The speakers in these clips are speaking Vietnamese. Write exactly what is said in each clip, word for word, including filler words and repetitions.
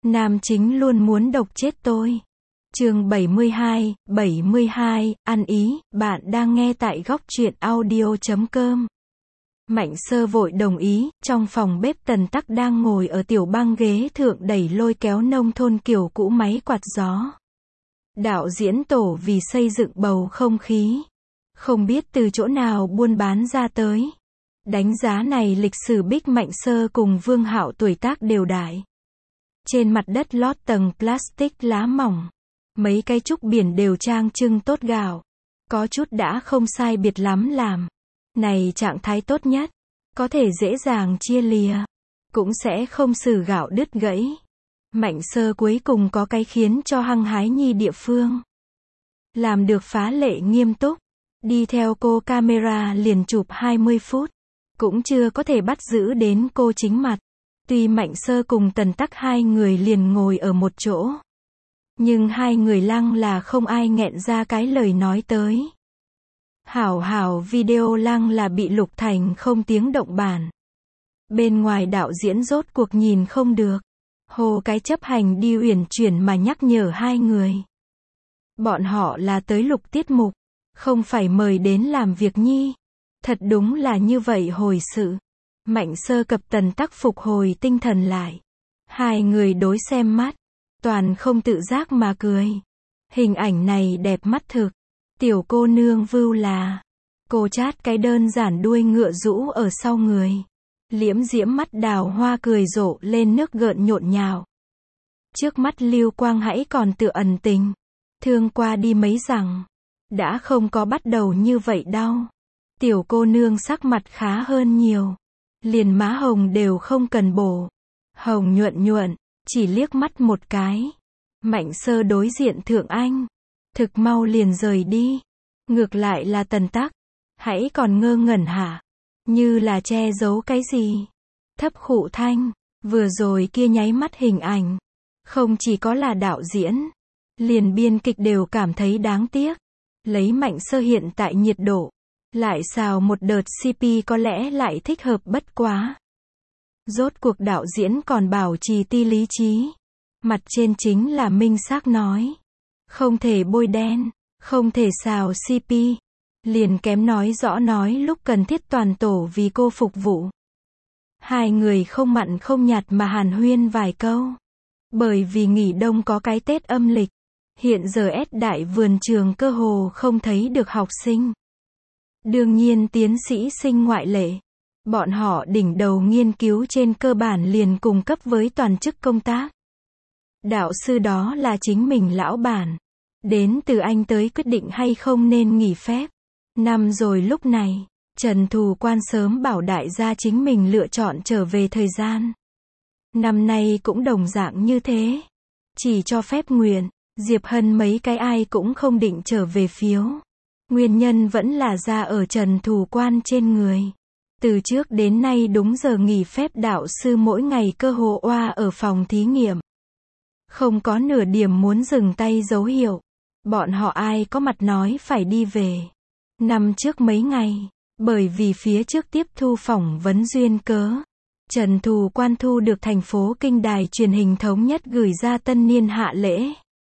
Nam chính luôn muốn độc chết tôi. Chương bảy mươi hai, bảy mươi hai, ăn ý, bạn đang nghe tại góc truyện audio chấm com. Mạnh Sơ vội đồng ý, trong phòng bếp Tần Tắc đang ngồi ở tiểu băng ghế thượng đẩy lôi kéo nông thôn kiểu cũ máy quạt gió. Đạo diễn tổ vì xây dựng bầu không khí. Không biết từ chỗ nào buôn bán ra tới. Đánh giá này lịch sử Bích Mạnh Sơ cùng Vương Hạo tuổi tác đều đại. Trên mặt đất lót tầng plastic lá mỏng. Mấy cái trúc biển đều trang trưng tốt gạo. Có chút đã không sai biệt lắm làm. Này trạng thái tốt nhất. Có thể dễ dàng chia lìa. Cũng sẽ không xử gạo đứt gãy. Mạnh Sơ cuối cùng có cái khiến cho hăng hái nhi địa phương. Làm được phá lệ nghiêm túc. Đi theo cô camera liền chụp hai mươi phút. Cũng chưa có thể bắt giữ đến cô chính mặt. Tuy Mạnh Sơ cùng Tần Tắc hai người liền ngồi ở một chỗ. Nhưng hai người lăng là không ai nghẹn ra cái lời nói tới. Hảo hảo video lăng là bị lục thành không tiếng động bản. Bên ngoài đạo diễn rốt cuộc nhìn không được. Hồ cái chấp hành đi uyển chuyển mà nhắc nhở hai người. Bọn họ là tới lục tiết mục. Không phải mời đến làm việc nhi. Thật đúng là như vậy hồi sự. Mạnh Sơ cập Tần Tắc phục hồi tinh thần lại. Hai người đối xem mắt. Toàn không tự giác mà cười. Hình ảnh này đẹp mắt thực. Tiểu cô nương vưu là. Cô chát cái đơn giản đuôi ngựa rũ ở sau người. Liễm diễm mắt đào hoa cười rộ lên nước gợn nhộn nhạo. Trước mắt lưu quang hãy còn tự ẩn tình. Thương qua đi mấy rằng. Đã không có bắt đầu như vậy đau. Tiểu cô nương sắc mặt khá hơn nhiều. Liền má hồng đều không cần bổ. Hồng nhuận nhuận, chỉ liếc mắt một cái. Mạnh Sơ đối diện Thượng Anh. Thực mau liền rời đi. Ngược lại là Tần Tắc. Hãy còn ngơ ngẩn hả? Như là che giấu cái gì? Thấp khụ thanh. Vừa rồi kia nháy mắt hình ảnh. Không chỉ có là đạo diễn. Liền biên kịch đều cảm thấy đáng tiếc. Lấy Mạnh Sơ hiện tại nhiệt độ. Lại xào một đợt xê pê có lẽ lại thích hợp bất quá. Rốt cuộc đạo diễn còn bảo trì ti lý trí. Mặt trên chính là minh xác nói. Không thể bôi đen, không thể xào xê pê. Liền kém nói rõ nói lúc cần thiết toàn tổ vì cô phục vụ. Hai người không mặn không nhạt mà hàn huyên vài câu. Bởi vì nghỉ đông có cái Tết âm lịch. Hiện giờ S đại vườn trường cơ hồ không thấy được học sinh. Đương nhiên tiến sĩ sinh ngoại lệ. Bọn họ đỉnh đầu nghiên cứu trên cơ bản liền cùng cấp với toàn chức công tác. Đạo sư đó là chính mình lão bản. Đến từ Anh tới quyết định hay không nên nghỉ phép. Năm rồi lúc này, Trần Thù Quan sớm bảo đại gia chính mình lựa chọn trở về thời gian. Năm nay cũng đồng dạng như thế. Chỉ cho phép nguyện, Diệp Hân mấy cái ai cũng không định trở về phiếu. Nguyên nhân vẫn là ra ở Trần Thù Quan trên người. Từ trước đến nay đúng giờ nghỉ phép đạo sư mỗi ngày cơ hồ oa ở phòng thí nghiệm. Không có nửa điểm muốn dừng tay dấu hiệu. Bọn họ ai có mặt nói phải đi về. Năm trước mấy ngày, bởi vì phía trước tiếp thu phỏng vấn duyên cớ. Trần Thù Quan thu được thành phố Kinh đài truyền hình thống nhất gửi ra tân niên hạ lễ.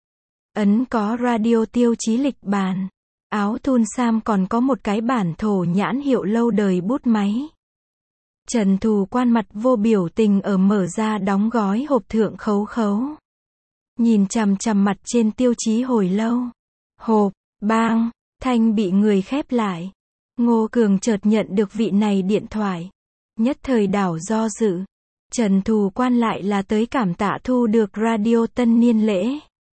Ấn có radio tiêu chí lịch bàn. Áo thun sam còn có một cái bản thổ nhãn hiệu lâu đời bút máy. Trần Thù Quan mặt vô biểu tình ở mở ra đóng gói hộp thượng khấu khấu. Nhìn chằm chằm mặt trên tiêu chí hồi lâu. Hộp, bang, thanh bị người khép lại. Ngô Cường chợt nhận được vị này điện thoại. Nhất thời đảo do dự. Trần Thù Quan lại là tới cảm tạ thu được radio tân niên lễ.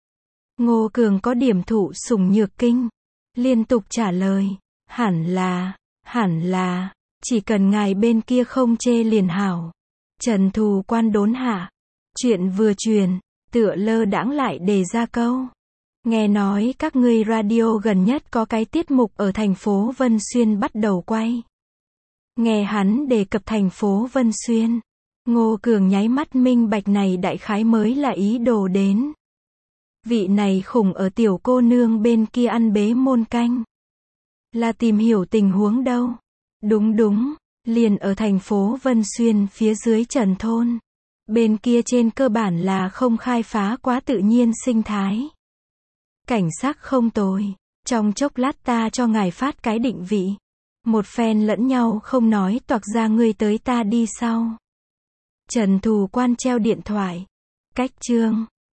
Ngô Cường có điểm thụ sủng nhược kinh. Liên tục trả lời. Hẳn là, hẳn là, chỉ cần ngài bên kia không chê liền hảo. Trần Thù Quan đốn hạ. Chuyện vừa truyền, tựa lơ đãng lại đề ra câu. Nghe nói các ngươi radio gần nhất có cái tiết mục ở thành phố Vân Xuyên bắt đầu quay. Nghe hắn đề cập thành phố Vân Xuyên. Ngô Cường nháy mắt minh bạch này đại khái mới là ý đồ đến. Vị này khủng ở tiểu cô nương bên kia ăn bế môn canh. Là tìm hiểu tình huống đâu. Đúng đúng, liền ở thành phố Vân Xuyên phía dưới Trần Thôn. Bên kia trên cơ bản là không khai phá quá tự nhiên sinh thái. Cảnh sắc không tồi. Trong chốc lát ta cho ngài phát cái định vị. Một phen lẫn nhau không nói toạc ra ngươi tới ta đi sau. Trần Thù Quan treo điện thoại. Cách chương